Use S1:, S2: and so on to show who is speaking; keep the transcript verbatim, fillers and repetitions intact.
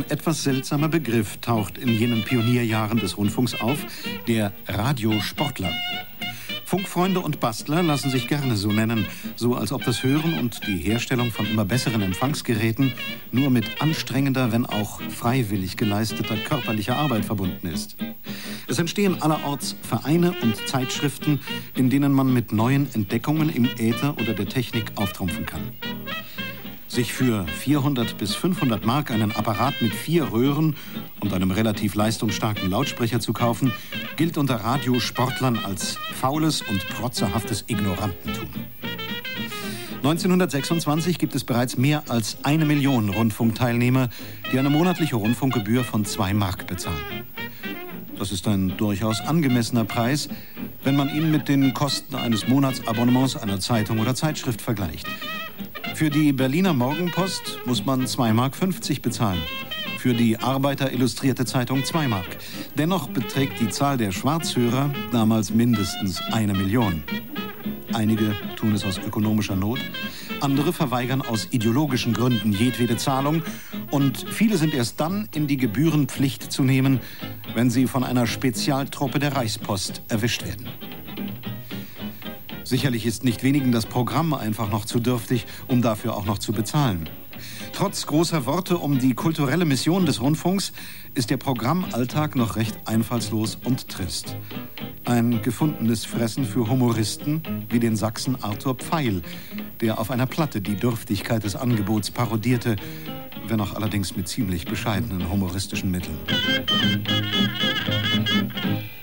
S1: Ein etwas seltsamer Begriff taucht in jenen Pionierjahren des Rundfunks auf, der Radiosportler. Funkfreunde und Bastler lassen sich gerne so nennen, so als ob das Hören und die Herstellung von immer besseren Empfangsgeräten nur mit anstrengender, wenn auch freiwillig geleisteter körperlicher Arbeit verbunden ist. Es entstehen allerorts Vereine und Zeitschriften, in denen man mit neuen Entdeckungen im Äther oder der Technik auftrumpfen kann. Sich für vierhundert bis fünfhundert Mark einen Apparat mit vier Röhren und einem relativ leistungsstarken Lautsprecher zu kaufen, gilt unter Radiosportlern als faules und protzerhaftes Ignorantentum. neunzehnhundertsechsundzwanzig gibt es bereits mehr als eine Million Rundfunkteilnehmer, die eine monatliche Rundfunkgebühr von zwei Mark bezahlen. Das ist ein durchaus angemessener Preis, wenn man ihn mit den Kosten eines Monatsabonnements einer Zeitung oder Zeitschrift vergleicht. Für die Berliner Morgenpost muss man zwei Mark fünfzig bezahlen. Für die Arbeiter Illustrierte Zeitung zwei Mark. Dennoch beträgt die Zahl der Schwarzhörer damals mindestens eine Million. Einige tun es aus ökonomischer Not, andere verweigern aus ideologischen Gründen jedwede Zahlung und viele sind erst dann in die Gebührenpflicht zu nehmen, wenn sie von einer Spezialtruppe der Reichspost erwischt werden. Sicherlich ist nicht wenigen das Programm einfach noch zu dürftig, um dafür auch noch zu bezahlen. Trotz großer Worte um die kulturelle Mission des Rundfunks ist der Programmalltag noch recht einfallslos und trist. Ein gefundenes Fressen für Humoristen wie den Sachsen Arthur Pfeil, der auf einer Platte die Dürftigkeit des Angebots parodierte, wenn auch allerdings mit ziemlich bescheidenen humoristischen Mitteln.